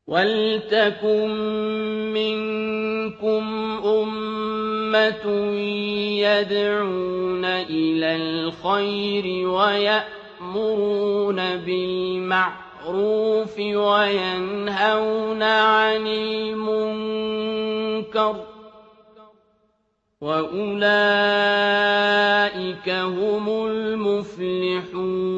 وَلْتَكُن مِّنكُمْ أُمَّةٌ يَدْعُونَ إِلَى الْخَيْرِ وَيَأْمُرُونَ بِالْمَعْرُوفِ وَيَنْهَوْنَ عَنِ الْمُنكَرِ ۚ وَأُولَٰئِكَ هُمُ الْمُفْلِحُونَ